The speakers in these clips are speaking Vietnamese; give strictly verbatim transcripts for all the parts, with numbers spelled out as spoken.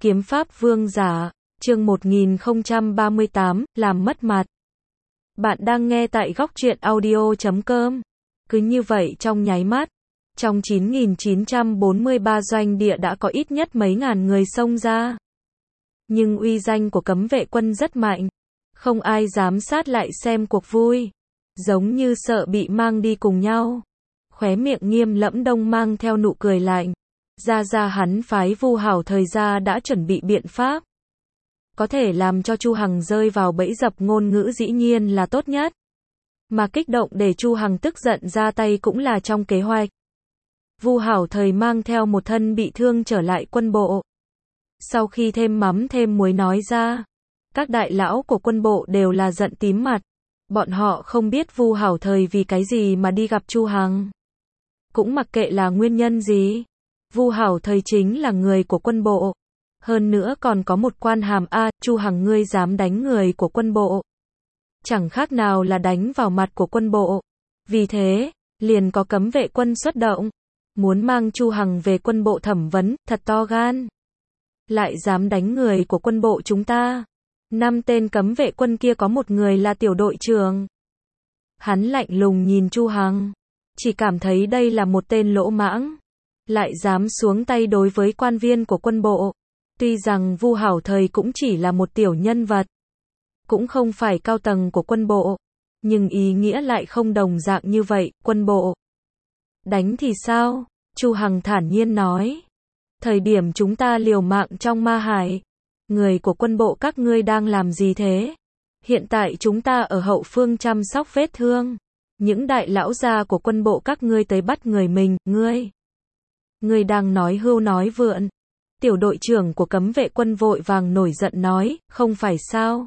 Kiếm pháp vương giả, chương một nghìn không trăm ba mươi tám, làm mất mặt. Bạn đang nghe tại góc truyện audio chấm com. Cứ như vậy trong nháy mắt, trong chín nghìn chín trăm bốn mươi ba doanh địa đã có ít nhất mấy ngàn người xông ra. Nhưng uy danh của cấm vệ quân rất mạnh. Không ai dám sát lại xem cuộc vui. Giống như sợ bị mang đi cùng nhau. Khóe miệng Nghiêm Lẫm Đông mang theo nụ cười lạnh. Ra ra hắn phái Vu Hảo Thời ra đã chuẩn bị biện pháp. Có thể làm cho Chu Hằng rơi vào bẫy dập ngôn ngữ dĩ nhiên là tốt nhất. Mà kích động để Chu Hằng tức giận ra tay cũng là trong kế hoạch. Vu Hảo Thời mang theo một thân bị thương trở lại quân bộ. Sau khi thêm mắm thêm muối nói ra, các đại lão của quân bộ đều là giận tím mặt. Bọn họ không biết Vu Hảo Thời vì cái gì mà đi gặp Chu Hằng. Cũng mặc kệ là nguyên nhân gì. Vu Hảo Thời chính là người của quân bộ. Hơn nữa còn có một quan hàm A, Chu Hằng ngươi dám đánh người của quân bộ. Chẳng khác nào là đánh vào mặt của quân bộ. Vì thế, liền có cấm vệ quân xuất động. Muốn mang Chu Hằng về quân bộ thẩm vấn, thật to gan. Lại dám đánh người của quân bộ chúng ta. Năm tên cấm vệ quân kia có một người là tiểu đội trưởng. Hắn lạnh lùng nhìn Chu Hằng. Chỉ cảm thấy đây là một tên lỗ mãng. Lại dám xuống tay đối với quan viên của quân bộ. Tuy rằng Vu Hảo Thời cũng chỉ là một tiểu nhân vật. Cũng không phải cao tầng của quân bộ. Nhưng ý nghĩa lại không đồng dạng như vậy, quân bộ. Đánh thì sao? Chu Hằng thản nhiên nói. Thời điểm chúng ta liều mạng trong Ma Hải. Người của quân bộ các ngươi đang làm gì thế? Hiện tại chúng ta ở hậu phương chăm sóc vết thương. Những đại lão gia của quân bộ các ngươi tới bắt người mình, ngươi. Ngươi đang nói hưu nói vượn. Tiểu đội trưởng của cấm vệ quân vội vàng nổi giận nói, không phải sao.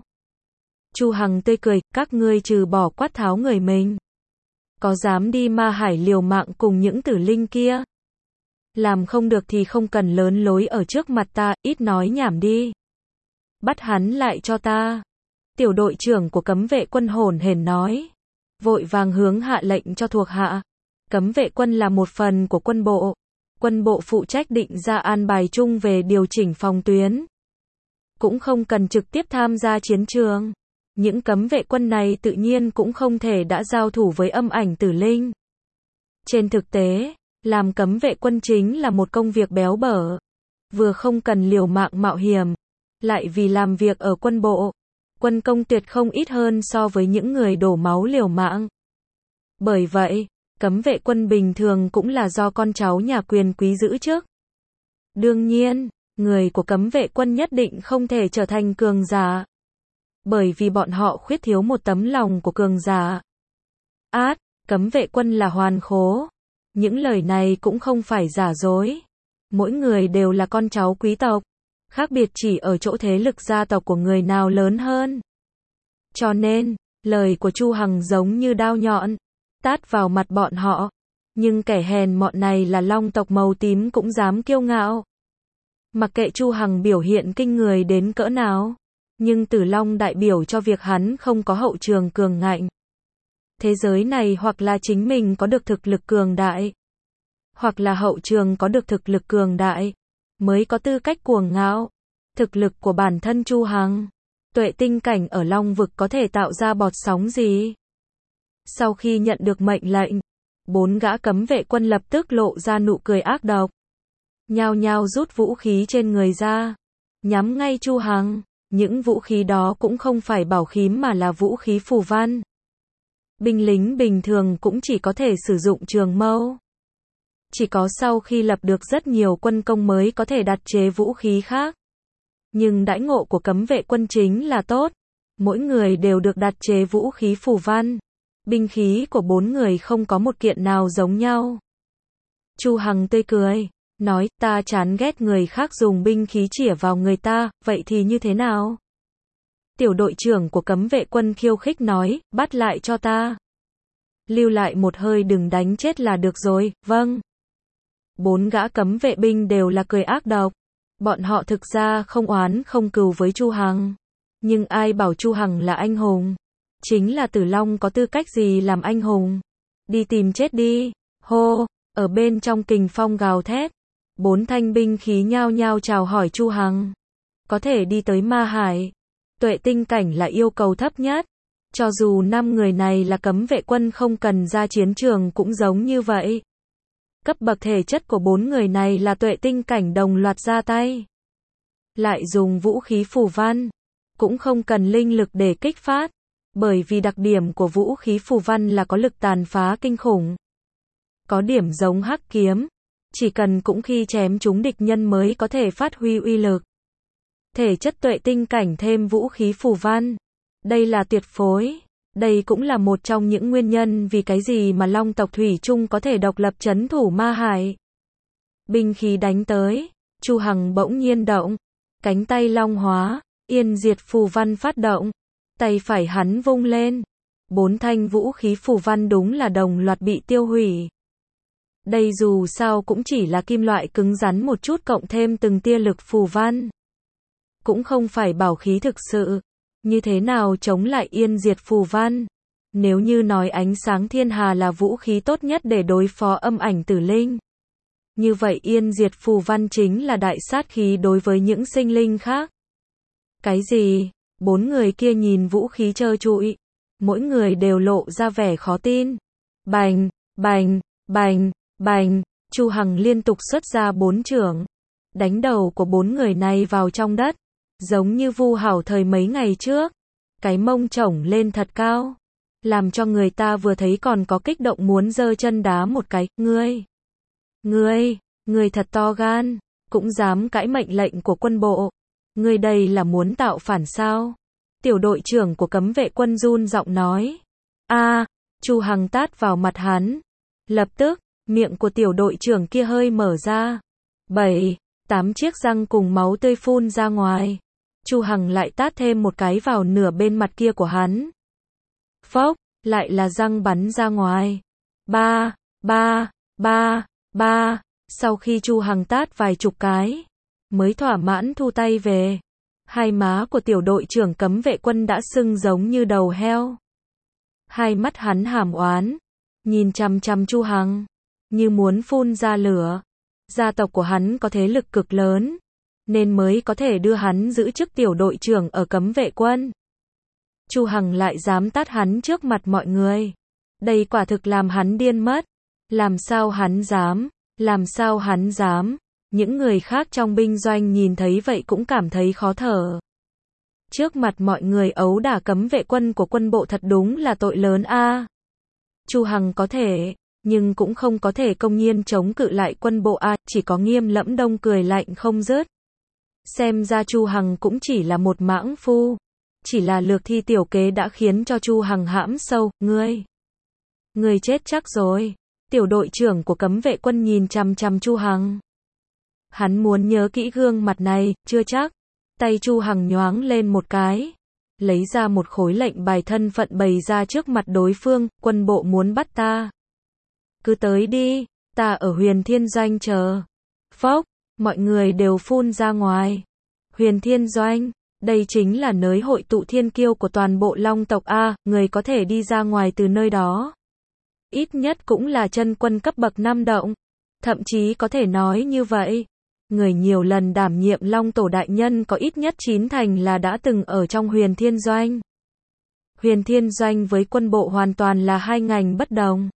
Chu Hằng tươi cười, các ngươi trừ bỏ quát tháo người mình. Có dám đi Ma Hải liều mạng cùng những tử linh kia? Làm không được thì không cần lớn lối ở trước mặt ta, ít nói nhảm đi. Bắt hắn lại cho ta. Tiểu đội trưởng của cấm vệ quân hồn hển nói. Vội vàng hướng hạ lệnh cho thuộc hạ. Cấm vệ quân là một phần của quân bộ. Quân bộ phụ trách định ra an bài chung về điều chỉnh phòng tuyến. Cũng không cần trực tiếp tham gia chiến trường. Những cấm vệ quân này tự nhiên cũng không thể đã giao thủ với âm ảnh tử linh. Trên thực tế, làm cấm vệ quân chính là một công việc béo bở. Vừa không cần liều mạng mạo hiểm, lại vì làm việc ở quân bộ. Quân công tuyệt không ít hơn so với những người đổ máu liều mạng. Bởi vậy, cấm vệ quân bình thường cũng là do con cháu nhà quyền quý giữ chức. Đương nhiên, người của cấm vệ quân nhất định không thể trở thành cường giả. Bởi vì bọn họ khuyết thiếu một tấm lòng của cường giả. Át, cấm vệ quân là hoàn khố. Những lời này cũng không phải giả dối. Mỗi người đều là con cháu quý tộc. Khác biệt chỉ ở chỗ thế lực gia tộc của người nào lớn hơn. Cho nên, lời của Chu Hằng giống như đao nhọn. Tát vào mặt bọn họ. Nhưng kẻ hèn mọn này là long tộc màu tím cũng dám kiêu ngạo. Mặc kệ Chu Hằng biểu hiện kinh người đến cỡ nào. Nhưng Tử Long đại biểu cho việc hắn không có hậu trường cường ngạnh. Thế giới này hoặc là chính mình có được thực lực cường đại. Hoặc là hậu trường có được thực lực cường đại. Mới có tư cách cuồng ngạo. Thực lực của bản thân Chu Hằng. Tuệ tinh cảnh ở Long vực có thể tạo ra bọt sóng gì? Sau khi nhận được mệnh lệnh, bốn gã cấm vệ quân lập tức lộ ra nụ cười ác độc. Nhao nhao rút vũ khí trên người ra. Nhắm ngay Chu Hằng. Những vũ khí đó cũng không phải bảo khí mà là vũ khí phù văn. Binh lính bình thường cũng chỉ có thể sử dụng trường mâu. Chỉ có sau khi lập được rất nhiều quân công mới có thể đặt chế vũ khí khác. Nhưng đãi ngộ của cấm vệ quân chính là tốt. Mỗi người đều được đặt chế vũ khí phù văn. Binh khí của bốn người không có một kiện nào giống nhau. Chu Hằng tươi cười, nói ta chán ghét người khác dùng binh khí chĩa vào người ta, vậy thì như thế nào? Tiểu đội trưởng của cấm vệ quân khiêu khích nói, bắt lại cho ta. Lưu lại một hơi đừng đánh chết là được rồi, vâng. Bốn gã cấm vệ binh đều là cười ác độc. Bọn họ thực ra không oán không cừu với Chu Hằng. Nhưng ai bảo Chu Hằng là anh hùng? Chính là Tử Long có tư cách gì làm anh hùng? Đi tìm chết đi. Hô, ở bên trong kình phong gào thét. Bốn thanh binh khí nhao nhao chào hỏi Chu Hằng. có thể đi tới ma hải. Tuệ tinh cảnh là yêu cầu thấp nhất. Cho dù năm người này là cấm vệ quân không cần ra chiến trường cũng giống như vậy. Cấp bậc thể chất của bốn người này là tuệ tinh cảnh đồng loạt ra tay. Lại dùng vũ khí phù văn. Cũng không cần linh lực để kích phát. Bởi vì đặc điểm của vũ khí phù văn là có lực tàn phá kinh khủng. Có điểm giống hắc kiếm. Chỉ cần cũng khi chém chúng địch nhân mới có thể phát huy uy lực. Thể chất tuệ tinh cảnh thêm vũ khí phù văn. Đây là tuyệt phối. Đây cũng là một trong những nguyên nhân vì cái gì mà Long tộc Thủy chung có thể độc lập trấn thủ ma hải. Binh khí đánh tới, Chu Hằng bỗng nhiên động, cánh tay long hóa, yên diệt phù văn phát động, tay phải hắn vung lên, bốn thanh vũ khí phù văn đúng là đồng loạt bị tiêu hủy. Đây dù sao cũng chỉ là kim loại cứng rắn một chút cộng thêm từng tia lực phù văn. Cũng không phải bảo khí thực sự. Như thế nào chống lại yên diệt phù văn? Nếu như nói ánh sáng thiên hà là vũ khí tốt nhất để đối phó âm ảnh tử linh. Như vậy yên diệt phù văn chính là đại sát khí đối với những sinh linh khác. Cái gì? Bốn người kia nhìn vũ khí trơ trụi. Mỗi người đều lộ ra vẻ khó tin. Bành, bành, bành, bành. Chu Hằng liên tục xuất ra bốn chưởng. Đánh đầu của bốn người này vào trong đất. Giống như Vu Hảo thời mấy ngày trước. Cái mông chổng lên thật cao. Làm cho người ta vừa thấy còn có kích động muốn giơ chân đá một cái. Ngươi! Ngươi! Ngươi thật to gan! Cũng dám cãi mệnh lệnh của quân bộ. Ngươi đây là muốn tạo phản sao? Tiểu đội trưởng của cấm vệ quân run giọng nói. A! Chu Hằng tát vào mặt hắn. Lập tức, miệng của tiểu đội trưởng kia hơi mở ra. Bảy, tám chiếc răng cùng máu tươi phun ra ngoài. Chu Hằng lại tát thêm một cái vào nửa bên mặt kia của hắn. Phốc, lại là răng bắn ra ngoài. Ba, ba, ba, ba. Sau khi Chu Hằng tát vài chục cái, mới thỏa mãn thu tay về. Hai má của tiểu đội trưởng cấm vệ quân đã sưng giống như đầu heo. Hai mắt hắn hàm oán, nhìn chằm chằm Chu Hằng, như muốn phun ra lửa. Gia tộc của hắn có thế lực cực lớn, nên mới có thể đưa hắn giữ chức tiểu đội trưởng ở cấm vệ quân. Chu Hằng lại dám tát hắn trước mặt mọi người. Đây quả thực làm hắn điên mất. Làm sao hắn dám? Làm sao hắn dám? Những người khác trong binh doanh nhìn thấy vậy cũng cảm thấy khó thở. Trước mặt mọi người ấu đả cấm vệ quân của quân bộ thật đúng là tội lớn a. Chu Hằng có thể, nhưng cũng không có thể công nhiên chống cự lại quân bộ a, chỉ có Nghiêm Lẫm Đông cười lạnh không dứt. Xem ra Chu Hằng cũng chỉ là một mãng phu. Chỉ là lược thi tiểu kế đã khiến cho Chu Hằng hãm sâu, ngươi. Ngươi chết chắc rồi. Tiểu đội trưởng của cấm vệ quân nhìn chằm chằm Chu Hằng. Hắn muốn nhớ kỹ gương mặt này, chưa chắc. Tay Chu Hằng nhoáng lên một cái. Lấy ra một khối lệnh bài thân phận bày ra trước mặt đối phương, quân bộ muốn bắt ta. Cứ tới đi, ta ở Huyền Thiên Doanh chờ. Phốc, mọi người đều phun ra ngoài. Huyền Thiên Doanh, đây chính là nơi hội tụ thiên kiêu của toàn bộ Long tộc A, người có thể đi ra ngoài từ nơi đó. Ít nhất cũng là chân quân cấp bậc năm động. Thậm chí có thể nói như vậy. Người nhiều lần đảm nhiệm Long Tổ đại nhân có ít nhất chín thành là đã từng ở trong Huyền Thiên Doanh. Huyền Thiên Doanh với quân bộ hoàn toàn là hai ngành bất đồng.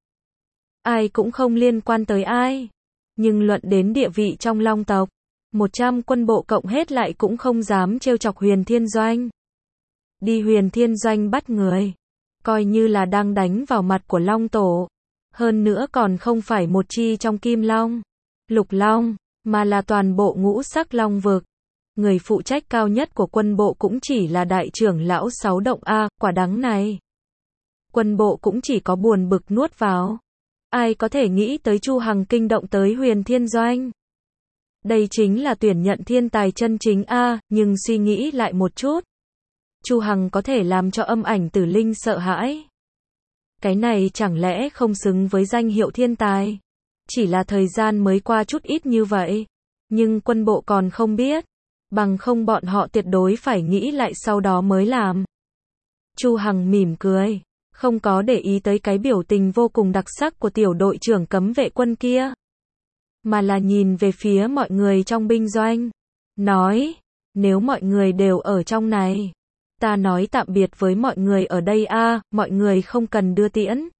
Ai cũng không liên quan tới ai. Nhưng luận đến địa vị trong Long tộc, một trăm quân bộ cộng hết lại cũng không dám trêu chọc Huyền Thiên Doanh. Đi Huyền Thiên Doanh bắt người, coi như là đang đánh vào mặt của Long Tổ. Hơn nữa còn không phải một chi trong Kim Long, Lục Long, mà là toàn bộ ngũ sắc Long vực. Người phụ trách cao nhất của quân bộ cũng chỉ là đại trưởng lão sáu động A, quả đắng này. Quân bộ cũng chỉ có buồn bực nuốt vào. Ai có thể nghĩ tới Chu Hằng kinh động tới Huyền Thiên Doanh. Đây chính là tuyển nhận thiên tài chân chính A, nhưng suy nghĩ lại một chút. Chu Hằng có thể làm cho âm ảnh tử linh sợ hãi. Cái này chẳng lẽ không xứng với danh hiệu thiên tài? Chỉ là thời gian mới qua chút ít như vậy. Nhưng quân bộ còn không biết. Bằng không bọn họ tuyệt đối phải nghĩ lại sau đó mới làm. Chu Hằng mỉm cười. Không có để ý tới cái biểu tình vô cùng đặc sắc của tiểu đội trưởng cấm vệ quân kia. Mà là nhìn về phía mọi người trong binh doanh. Nói, nếu mọi người đều ở trong này, ta nói tạm biệt với mọi người ở đây a, mọi người không cần đưa tiễn.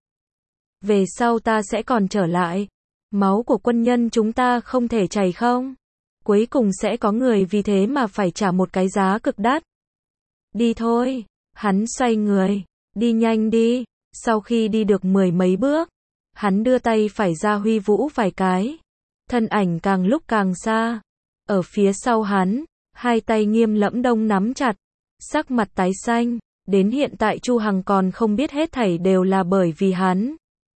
Về sau ta sẽ còn trở lại. Máu của quân nhân chúng ta không thể chảy không? Cuối cùng sẽ có người vì thế mà phải trả một cái giá cực đắt. Đi thôi. Hắn xoay người. Đi nhanh đi. Sau khi đi được mười mấy bước, hắn đưa tay phải ra huy vũ vài cái. Thân ảnh càng lúc càng xa. Ở phía sau hắn, hai tay Nghiêm Lẫm Đông nắm chặt, sắc mặt tái xanh. Đến hiện tại Chu Hằng còn không biết hết thảy đều là bởi vì hắn.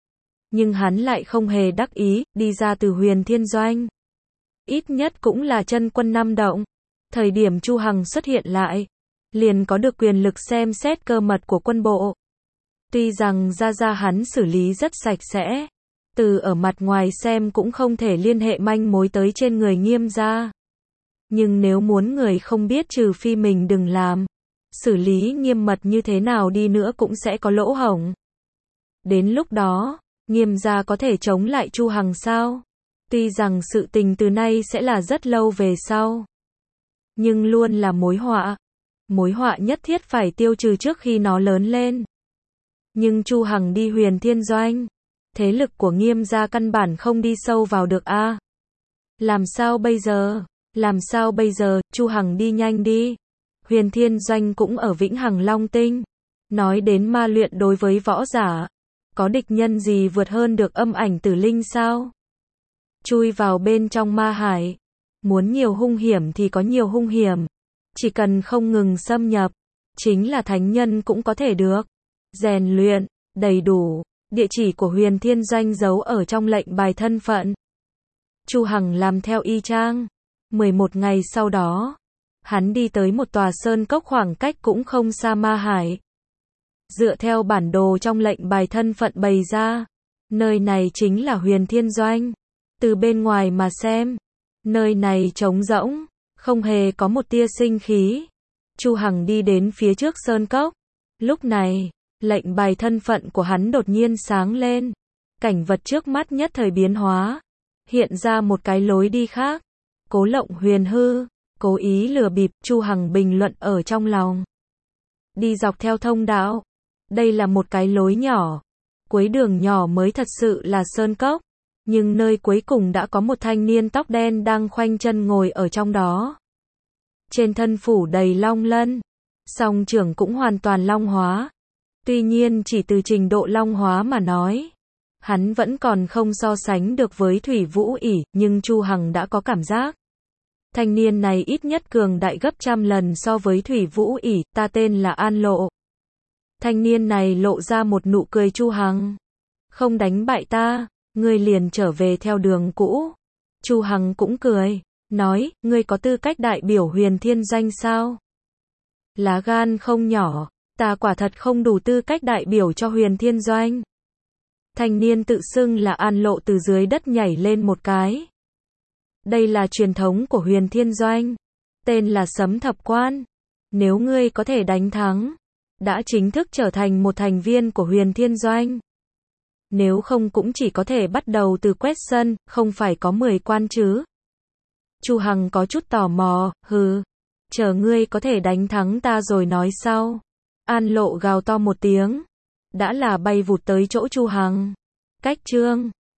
Nhưng hắn lại không hề đắc ý, đi ra từ Huyền Thiên Doanh. Ít nhất cũng là chân quân năm động. Thời điểm Chu Hằng xuất hiện lại, liền có được quyền lực xem xét cơ mật của quân bộ. Tuy rằng ra ra hắn xử lý rất sạch sẽ, từ ở mặt ngoài xem cũng không thể liên hệ manh mối tới trên người Nghiêm gia. Nhưng nếu muốn người không biết trừ phi mình đừng làm, xử lý nghiêm mật như thế nào đi nữa cũng sẽ có lỗ hổng. Đến lúc đó, Nghiêm gia có thể chống lại Chu Hằng sao? Tuy rằng sự tình từ nay sẽ là rất lâu về sau, nhưng luôn là mối họa. Mối họa nhất thiết phải tiêu trừ trước khi nó lớn lên. Nhưng Chu Hằng đi Huyền Thiên Doanh, thế lực của Nghiêm gia căn bản không đi sâu vào được a. À? Làm sao bây giờ? Làm sao bây giờ? Chu Hằng đi nhanh đi. Huyền Thiên Doanh cũng ở Vĩnh Hằng Long Tinh. Nói đến ma luyện đối với võ giả, có địch nhân gì vượt hơn được Âm Ảnh Tử Linh sao? Chui vào bên trong ma hải. Muốn nhiều hung hiểm thì có nhiều hung hiểm. Chỉ cần không ngừng xâm nhập, chính là thánh nhân cũng có thể được. Rèn luyện, đầy đủ. Địa chỉ của Huyền Thiên Doanh giấu ở trong lệnh bài thân phận. Chu Hằng làm theo y chang. mười một ngày sau đó, hắn đi tới một tòa sơn cốc khoảng cách cũng không xa ma hải. Dựa theo bản đồ trong lệnh bài thân phận bày ra, nơi này chính là Huyền Thiên Doanh. Từ bên ngoài mà xem, nơi này trống rỗng, không hề có một tia sinh khí. Chu Hằng đi đến phía trước sơn cốc. Lúc này, lệnh bài thân phận của hắn đột nhiên sáng lên. Cảnh vật trước mắt nhất thời biến hóa, hiện ra một cái lối đi khác. Cố Lộng huyền hư, cố ý lừa bịp, Chu Hằng bình luận ở trong lòng. Đi dọc theo thông đạo. Đây là một cái lối nhỏ. Cuối đường nhỏ mới thật sự là sơn cốc. Nhưng nơi cuối cùng đã có một thanh niên tóc đen đang khoanh chân ngồi ở trong đó. Trên thân phủ đầy long lân. Song trưởng cũng hoàn toàn long hóa. Tuy nhiên chỉ từ trình độ long hóa mà nói, hắn vẫn còn không so sánh được với Thủy Vũ ỷ, nhưng Chu Hằng đã có cảm giác. Thanh niên này ít nhất cường đại gấp trăm lần so với Thủy Vũ ỷ, ta tên là An Lộ. Thanh niên này lộ ra một nụ cười. Chu Hằng, không đánh bại ta, ngươi liền trở về theo đường cũ. Chu Hằng cũng cười, nói, ngươi có tư cách đại biểu Huyền Thiên Doanh sao? Lá gan không nhỏ, ta quả thật không đủ tư cách đại biểu cho Huyền Thiên Doanh. Thanh niên tự xưng là An Lộ từ dưới đất nhảy lên một cái. Đây là truyền thống của Huyền Thiên Doanh, tên là Sấm Thập Quan. Nếu ngươi có thể đánh thắng, đã chính thức trở thành một thành viên của Huyền Thiên Doanh. Nếu không cũng chỉ có thể bắt đầu từ quét sân, không phải có mười quan chứ. Chu Hằng có chút tò mò, hừ, chờ ngươi có thể đánh thắng ta rồi nói sau. An Lộ gào to một tiếng, đã là bay vụt tới chỗ Chu Hằng. Cách chương